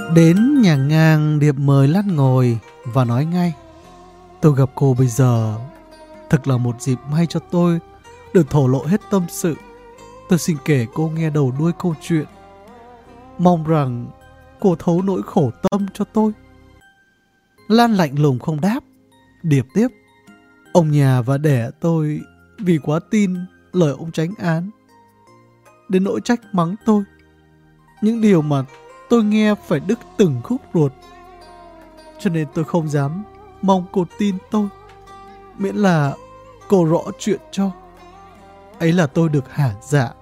Đến nhà ngang, Điệp mời Lan ngồi và nói ngay: tôi gặp cô bây giờ thực là một dịp may cho tôi được thổ lộ hết tâm sự. Tôi xin kể cô nghe đầu đuôi câu chuyện, mong rằng cô thấu nỗi khổ tâm cho tôi. Lan lạnh lùng không đáp. Điệp tiếp: ông nhà và đẻ tôi vì quá tin lời ông chánh án đến nỗi trách mắng tôi những điều mà tôi nghe phải đứt từng khúc ruột. Cho nên tôi không dám mong cô tin tôi, miễn là cô rõ chuyện cho. Ấy là tôi được hả dạ.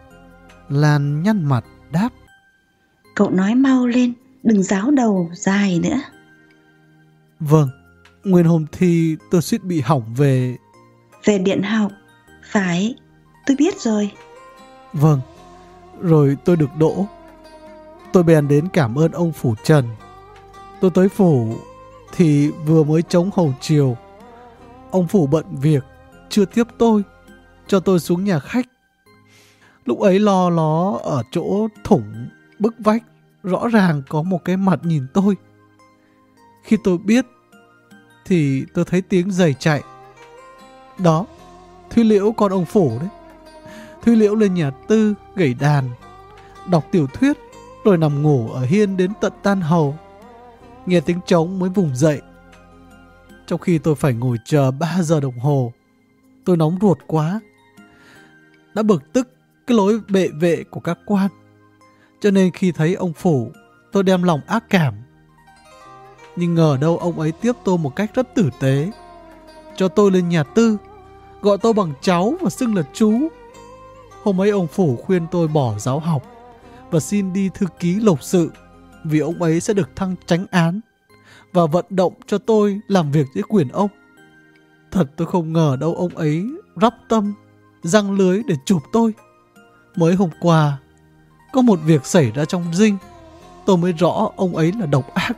Lan nhăn mặt đáp: cậu nói mau lên, đừng ráo đầu dài nữa. Vâng, nguyên hôm thi tôi suýt bị hỏng về điện học. Phải, tôi biết rồi. Vâng, rồi tôi được đỗ. Tôi bèn đến cảm ơn ông phủ Trần. Tôi tới phủ thì vừa mới trống hầu chiều. Ông phủ bận việc, chưa tiếp tôi, cho tôi xuống nhà khách. Lúc ấy lo ló ở chỗ thủng bức vách, rõ ràng có một cái mặt nhìn tôi. Khi tôi biết thì tôi thấy tiếng giày chạy. Đó, Thúy Liễu con ông phủ đấy. Thúy Liễu lên nhà Tư gảy đàn, đọc tiểu thuyết, rồi nằm ngủ ở hiên đến tận tan hầu. Nghe tiếng trống mới vùng dậy. Trong khi tôi phải ngồi chờ 3 giờ đồng hồ. Tôi nóng ruột quá, đã bực tức cái lối bệ vệ của các quan. Cho nên khi thấy ông phủ, tôi đem lòng ác cảm. Nhưng ngờ đâu ông ấy tiếp tôi một cách rất tử tế, cho tôi lên nhà Tư, gọi tôi bằng cháu và xưng là chú. Hôm ấy ông phủ khuyên tôi bỏ giáo học và xin đi thư ký lục sự, vì ông ấy sẽ được thăng chánh án, và vận động cho tôi làm việc dưới quyền ông. Thật tôi không ngờ đâu ông ấy rắp tâm giăng lưới để chụp tôi. Mới hôm qua có một việc xảy ra trong dinh, tôi mới rõ ông ấy là độc ác,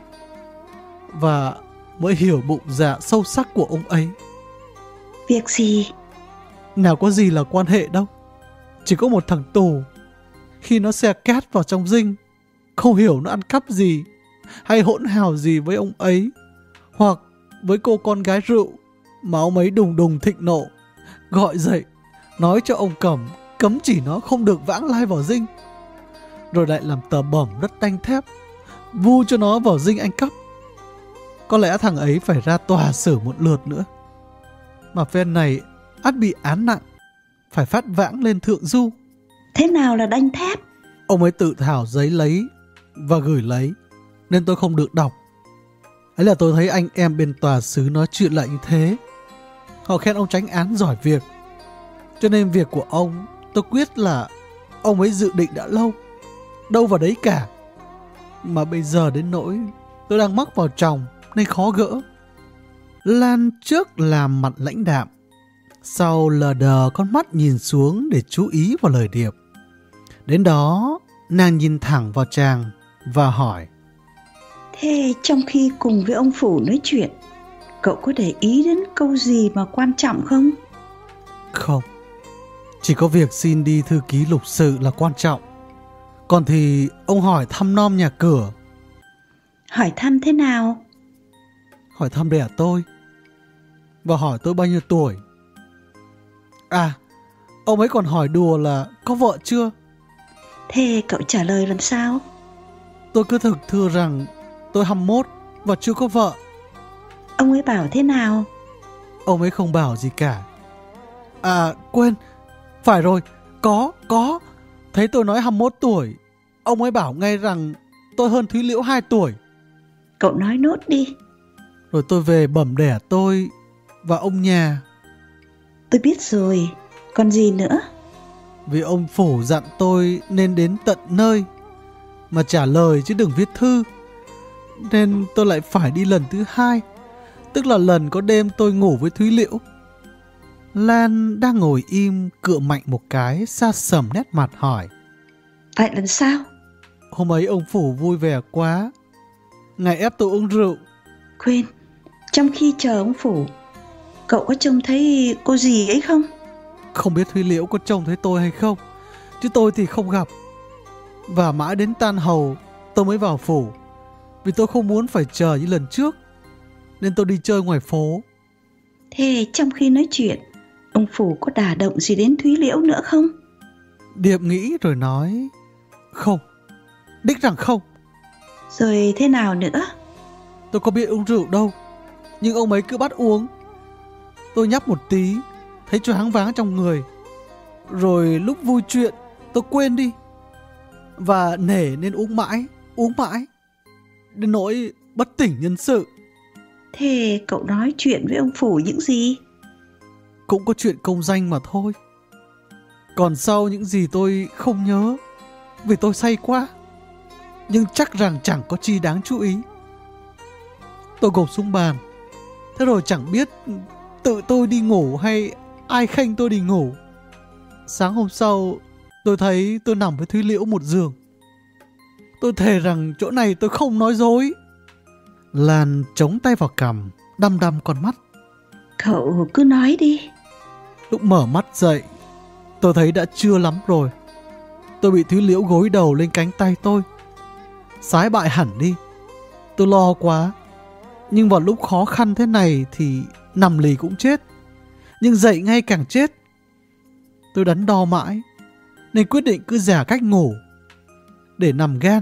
và mới hiểu bụng dạ sâu sắc của ông ấy. Việc gì? Nào có gì là quan hệ đâu. Chỉ có một thằng tù, khi nó xe cát vào trong dinh, không hiểu nó ăn cắp gì hay hỗn hào gì với ông ấy, hoặc với cô con gái rượu, mà ông ấy đùng đùng thịnh nộ, gọi dậy nói cho ông Cẩm cấm chỉ nó không được vãng lai vào dinh, rồi lại làm tờ bẩm đất đanh thép vu cho nó vào dinh ăn cắp. Có lẽ thằng ấy phải ra tòa xử một lượt nữa, mà phen này ắt bị án nặng, phải phát vãng lên thượng du. Thế nào là đanh thép? Ông ấy tự thảo giấy lấy và gửi lấy, nên tôi không được đọc. Ấy là tôi thấy anh em bên tòa xứ nói chuyện lại như thế. Họ khen ông chánh án giỏi việc, cho nên việc của ông tôi quyết là ông ấy dự định đã lâu, đâu vào đấy cả. Mà bây giờ đến nỗi tôi đang mắc vào chồng nên khó gỡ. Lan trước làm mặt lãnh đạm, sau lờ đờ con mắt nhìn xuống để chú ý vào lời Điệp. Đến đó nàng nhìn thẳng vào chàng và hỏi: thế trong khi cùng với ông phủ nói chuyện, cậu có để ý đến câu gì mà quan trọng không? Không, chỉ có việc xin đi thư ký lục sự là quan trọng. Còn thì ông hỏi thăm nom nhà cửa. Hỏi thăm thế nào? Hỏi thăm đẻ tôi, và hỏi tôi bao nhiêu tuổi. À, ông ấy còn hỏi đùa là có vợ chưa. Thế cậu trả lời làm sao? Tôi cứ thực thưa rằng tôi 21 và chưa có vợ. Ông ấy bảo thế nào? Ông ấy không bảo gì cả. À quên, phải rồi, có. Thấy tôi nói 21 tuổi, ông ấy bảo ngay rằng tôi hơn Thúy Liễu 2 tuổi. Cậu nói nốt đi. Rồi tôi về bẩm đẻ tôi và ông nhà. Tôi biết rồi, còn gì nữa? Vì ông phủ dặn tôi nên đến tận nơi mà trả lời chứ đừng viết thư, nên tôi lại phải đi lần thứ 2, tức là lần có đêm tôi ngủ với Thúy Liễu. Lan đang ngồi im cựa mạnh một cái, sa sầm nét mặt hỏi: Vậy lần sao? Hôm ấy ông phủ vui vẻ quá, ngài ép tôi uống rượu. Quên, trong khi chờ ông phủ, cậu có trông thấy cô gì ấy không? Không biết Thúy Liễu có trông thấy tôi hay không, chứ tôi thì không gặp. Và mãi đến tan hầu tôi mới vào phủ, Vì tôi không muốn phải chờ như lần trước, nên tôi đi chơi ngoài phố. Thế trong khi nói chuyện, ông Phủ có đả động gì đến Thúy Liễu nữa không? Điệp nghĩ rồi nói, không, đích rằng không. Rồi thế nào nữa? Tôi có biết uống rượu đâu, nhưng ông ấy cứ bắt uống. Tôi nhấp một tí, thấy choáng váng trong người. Rồi lúc vui chuyện, tôi quên đi. Và nể nên uống mãi, đến nỗi bất tỉnh nhân sự. Thế cậu nói chuyện với ông Phủ những gì? Cũng có chuyện công danh mà thôi. Còn sau những gì tôi không nhớ, vì tôi say quá. Nhưng chắc rằng chẳng có chi đáng chú ý. Tôi gục xuống bàn. Thế rồi chẳng biết tự tôi đi ngủ hay ai khênh tôi đi ngủ. Sáng hôm sau, tôi thấy tôi nằm với Thúy Liễu một giường. Tôi thề rằng chỗ này tôi không nói dối. Lan chống tay vào cằm, đăm đăm con mắt. Cậu cứ nói đi. Lúc mở mắt dậy, tôi thấy đã trưa lắm rồi. Tôi bị Thúy Liễu gối đầu lên cánh tay tôi, sái bại hẳn đi. Tôi lo quá. Nhưng vào lúc khó khăn thế này thì nằm lì cũng chết, nhưng dậy ngay càng chết. Tôi đắn đo mãi, nên quyết định cứ giả cách ngủ để nằm gan,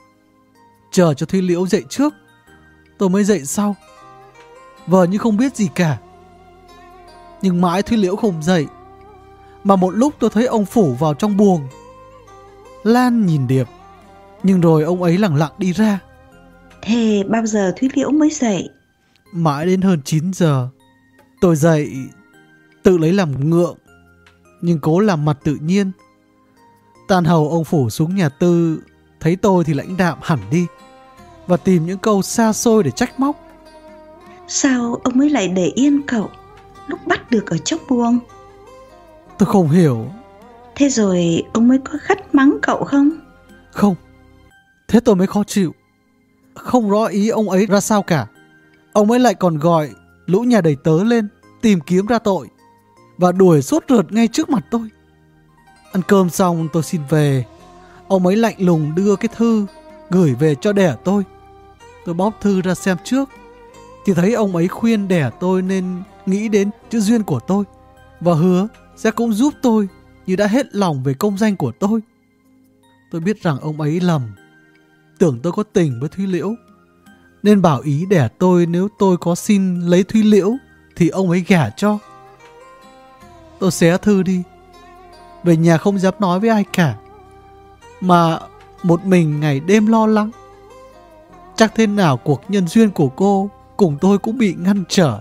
chờ cho Thúy Liễu dậy trước. Tôi mới dậy sau, vờ như không biết gì cả. Nhưng mãi Thúy Liễu không dậy. Mà một lúc tôi thấy ông Phủ vào trong buồng. Lan nhìn Điệp, nhưng rồi ông ấy lẳng lặng đi ra. Thế bao giờ Thúy Liễu mới dậy? Mãi đến hơn 9 giờ. Tôi dậy, tự lấy làm ngượng, nhưng cố làm mặt tự nhiên. Tàn hầu ông Phủ xuống nhà Tư, thấy tôi thì lãnh đạm hẳn đi, và tìm những câu xa xôi để trách móc. Sao ông ấy lại để yên cậu lúc bắt được ở trong buồng? Tôi không hiểu. Thế rồi ông ấy có gắt mắng cậu không? Không. Thế tôi mới khó chịu. Không rõ ý ông ấy ra sao cả. Ông ấy lại còn gọi lũ nhà đầy tớ lên tìm kiếm ra tội, và đuổi sốt rượt ngay trước mặt tôi. Ăn cơm xong tôi xin về. Ông ấy lạnh lùng đưa cái thư gửi về cho đẻ tôi. Tôi bóp thư ra xem trước, thì thấy ông ấy khuyên đẻ tôi nên nghĩ đến chữ duyên của tôi, và hứa sẽ cũng giúp tôi như đã hết lòng về công danh của tôi. Tôi biết rằng ông ấy lầm, tưởng tôi có tình với Thúy Liễu, nên bảo ý đẻ tôi nếu tôi có xin lấy Thúy Liễu thì ông ấy gả cho. Tôi xé thư đi, về nhà không dám nói với ai cả, mà một mình ngày đêm lo lắng. Chắc thế nào cuộc nhân duyên của cô cùng tôi cũng bị ngăn trở.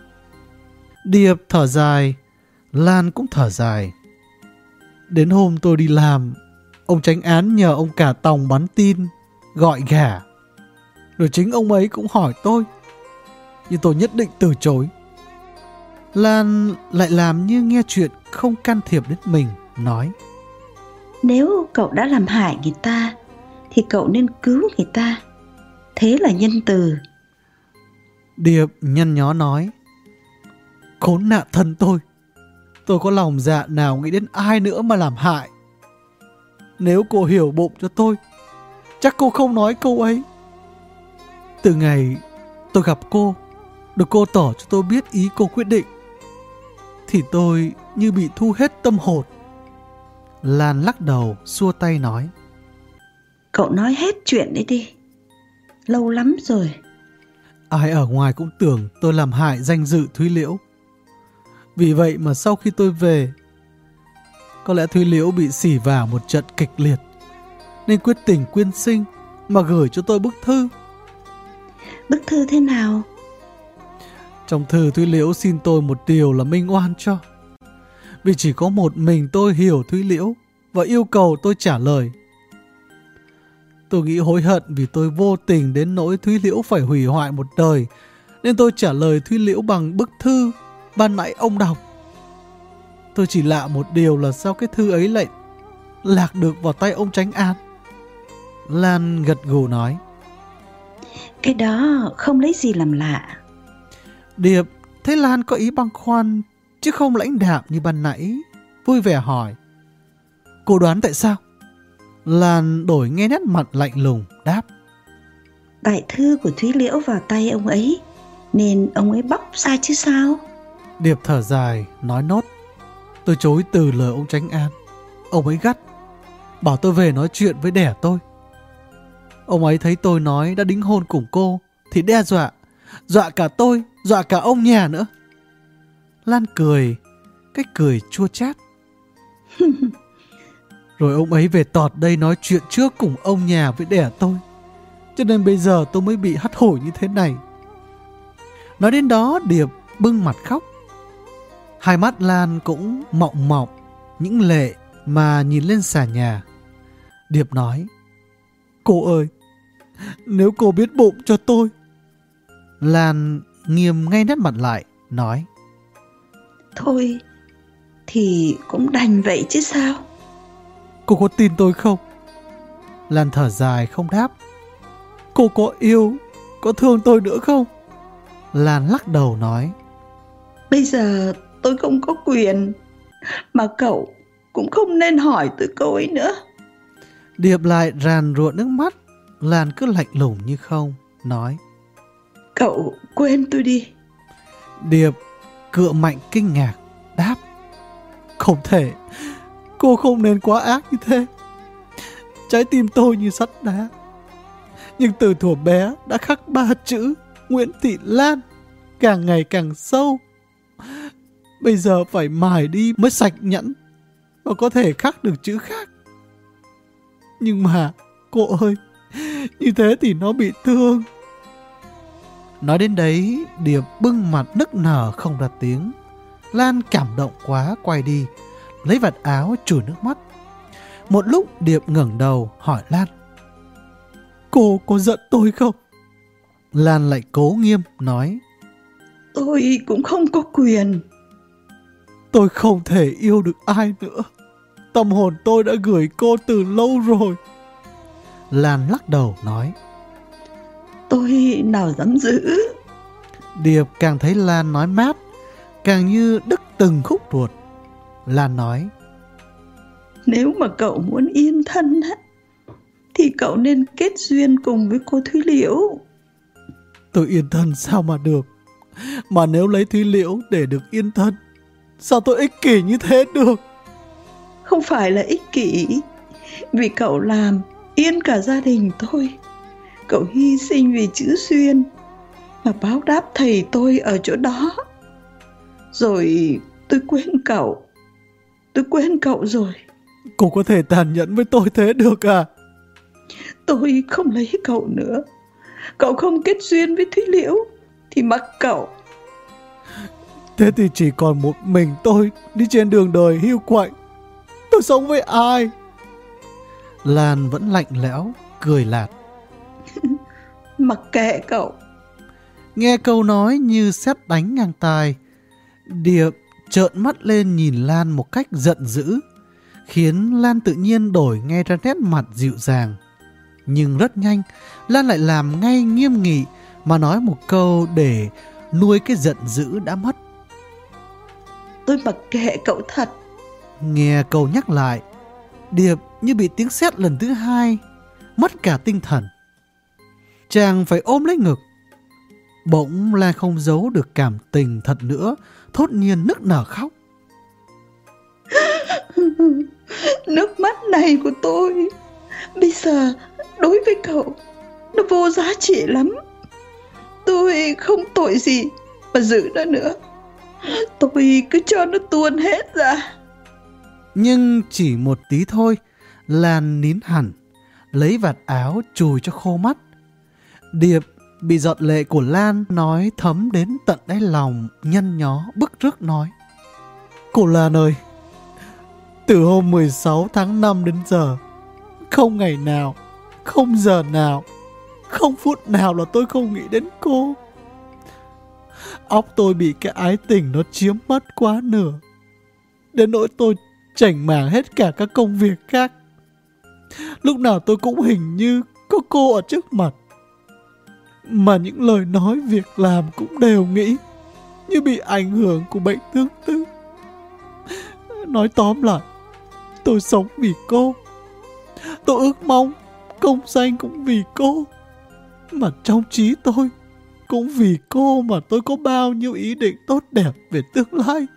Điệp thở dài, Lan cũng thở dài. Đến hôm tôi đi làm, ông chánh án nhờ ông cả tòng bắn tin gọi gả. Rồi chính ông ấy cũng hỏi tôi, nhưng tôi nhất định từ chối. Lan lại làm như nghe chuyện không can thiệp đến mình, nói: Nếu cậu đã làm hại người ta thì cậu nên cứu người ta, thế là nhân từ. Điệp nhăn nhó nói: Khốn nạn thân tôi có lòng dạ nào nghĩ đến ai nữa mà làm hại. Nếu cô hiểu bụng cho tôi, chắc cô không nói câu ấy. Từ ngày tôi gặp cô, được cô tỏ cho tôi biết ý cô quyết định, thì tôi như bị thu hết tâm hồn. Lan lắc đầu xua tay nói: Cậu nói hết chuyện đấy đi, lâu lắm rồi. Ai ở ngoài cũng tưởng tôi làm hại danh dự Thúy Liễu. Vì vậy mà sau khi tôi về, có lẽ Thúy Liễu bị xỉ vả một trận kịch liệt, nên quyết tình quyên sinh mà gửi cho tôi bức thư. Bức thư thế nào? Trong thư Thúy Liễu xin tôi một điều là minh oan cho, vì chỉ có một mình tôi hiểu Thúy Liễu và yêu cầu tôi trả lời. Tôi nghĩ hối hận vì tôi vô tình đến nỗi Thúy Liễu phải hủy hoại một đời, nên tôi trả lời Thúy Liễu bằng bức thư ban nãy ông đọc. Tôi chỉ lạ một điều là sao cái thư ấy lại lạc được vào tay ông chánh án. Lan gật gù nói: Cái đó không lấy gì làm lạ. Điệp thấy Lan có ý băn khoăn chứ không lãnh đạm như ban nãy, vui vẻ hỏi: Cô đoán tại sao? Lan đổi nghe nét mặt lạnh lùng đáp: Tại thư của Thúy Liễu vào tay ông ấy, nên ông ấy bóc ra chứ sao? Điệp thở dài, nói nốt. Tôi chối từ lời ông Chánh An. Ông ấy gắt, bảo tôi về nói chuyện với đẻ tôi. Ông ấy thấy tôi nói đã đính hôn cùng cô thì đe dọa, dọa cả tôi, dọa cả ông nhà nữa. Lan cười, cách cười chua chát. Rồi ông ấy về tọt đây nói chuyện trước cùng ông nhà với đẻ tôi, cho nên bây giờ tôi mới bị hắt hủi như thế này. Nói đến đó, Điệp bưng mặt khóc. Hai mắt Lan cũng mọng mọng những lệ mà nhìn lên xà nhà. Điệp nói, cô ơi, nếu cô biết bụng cho tôi. Lan nghiêm ngay nét mặt lại, nói, thôi thì cũng đành vậy chứ sao. Cô có tin tôi không? Lan thở dài không đáp. Cô có yêu, có thương tôi nữa không? Lan lắc đầu nói, Bây giờ tôi không có quyền, mà cậu cũng không nên hỏi tới câu ấy nữa. Điệp lại ràn ruộng nước mắt. Lan cứ lạnh lùng như không, nói, Cậu quên tôi đi. Điệp cựa mạnh kinh ngạc, đáp, không thể, cô không nên quá ác như thế. Trái tim tôi như sắt đá, nhưng từ thuở bé đã khắc 3 chữ Nguyễn Thị Lan, càng ngày càng sâu. Bây giờ phải mài đi mới sạch nhẫn và có thể khắc được chữ khác. Nhưng mà cô ơi, như thế thì nó bị thương. Nói đến đấy, Điệp bưng mặt nức nở không ra tiếng. Lan cảm động quá quay đi, lấy vạt áo chùi nước mắt. Một lúc Điệp ngẩng đầu hỏi Lan, cô có giận tôi không? Lan lại cố nghiêm nói, Tôi cũng không có quyền. tôi không thể yêu được ai nữa. Tâm hồn tôi đã gửi cô từ lâu rồi. Lan lắc đầu nói, Tôi nào dám giữ. Điệp càng thấy Lan nói mát, càng như đứt từng khúc ruột. Lan nói, Nếu mà cậu muốn yên thân á, thì cậu nên kết duyên cùng với cô Thúy Liễu. tôi yên thân sao mà được. Mà nếu lấy Thúy Liễu để được yên thân, sao tôi ích kỷ như thế được? Không phải là ích kỷ, vì cậu làm yên cả gia đình tôi. Cậu hy sinh vì chữ duyên mà báo đáp thầy tôi ở chỗ đó. Rồi tôi quên cậu. Tôi quên cậu rồi. Cô có thể tàn nhẫn với tôi thế được à? Tôi không lấy cậu nữa. Cậu không kết duyên với Thúy Liễu thì mặc cậu. Thế thì chỉ còn một mình tôi đi trên đường đời hiu quạnh. Tôi sống với ai? Lan vẫn lạnh lẽo, cười lạt. Mặc kệ cậu. Nghe câu nói như sét đánh ngang tai, Điệp trợn mắt lên nhìn Lan một cách giận dữ, khiến Lan tự nhiên đổi ngay ra nét mặt dịu dàng. Nhưng rất nhanh, Lan lại làm ngay nghiêm nghị mà nói một câu để nuôi cái giận dữ đã mất. Tôi mặc kệ cậu thật. Nghe câu nhắc lại, Điệp như bị tiếng sét lần thứ hai, mất cả tinh thần. Chàng phải ôm lấy ngực. Bỗng Lan không giấu được cảm tình thật nữa, thốt nhiên nức nở khóc. Nước mắt này của tôi bây giờ đối với cậu nó vô giá trị lắm. Tôi không tội gì mà giữ nó nữa. Tôi cứ cho nó tuôn hết ra. Nhưng chỉ một tí thôi, Lan nín hẳn, lấy vạt áo chùi cho khô mắt. Điệp bị giọt lệ của Lan nói thấm đến tận đáy lòng, nhăn nhó bức rứt nói, cô Lan ơi, từ hôm 16 tháng 5 đến giờ, không ngày nào, không giờ nào, không phút nào là tôi không nghĩ đến cô. Óc tôi bị cái ái tình nó chiếm mất quá nửa, đến nỗi tôi chảnh mảng hết cả các công việc khác. Lúc nào tôi cũng hình như có cô ở trước mặt, mà những lời nói việc làm cũng đều nghĩ như bị ảnh hưởng của bệnh tương tư. Nói tóm lại, tôi sống vì cô. Tôi ước mong công danh cũng vì cô. Mà trong trí tôi, cũng vì cô mà tôi có bao nhiêu ý định tốt đẹp về tương lai.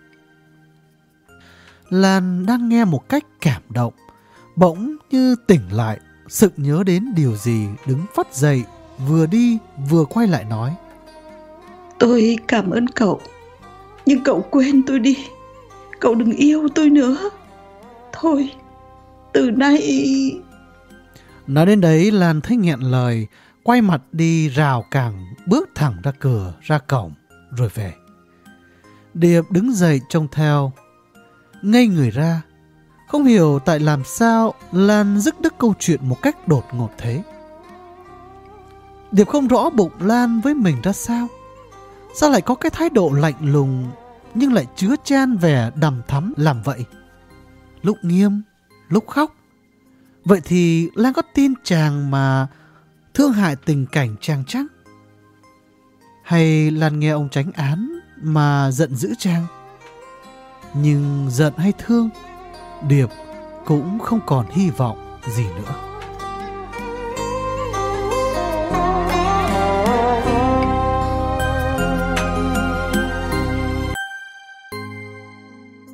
Lan đang nghe một cách cảm động, bỗng như tỉnh lại, sực nhớ đến điều gì, đứng phắt dậy, vừa đi vừa quay lại nói: Tôi cảm ơn cậu, nhưng cậu quên tôi đi. Cậu đừng yêu tôi nữa. Thôi, từ nay... Nói đến đấy, Lan thấy nghẹn lời, quay mặt đi rào cẳng, bước thẳng ra cửa, ra cổng, rồi về. Điệp đứng dậy trông theo, ngây người ra, không hiểu tại làm sao Lan dứt đứt câu chuyện một cách đột ngột thế. Điệp không rõ bụng Lan với mình ra sao. Sao lại có cái thái độ lạnh lùng nhưng lại chứa chan vẻ đằm thắm làm vậy? Lúc nghiêm, lúc khóc. Vậy thì Lan có tin chàng mà thương hại tình cảnh chàng chắc? Hay Lan nghe ông tránh án mà giận dữ chàng? Nhưng giận hay thương, Điệp cũng không còn hy vọng gì nữa.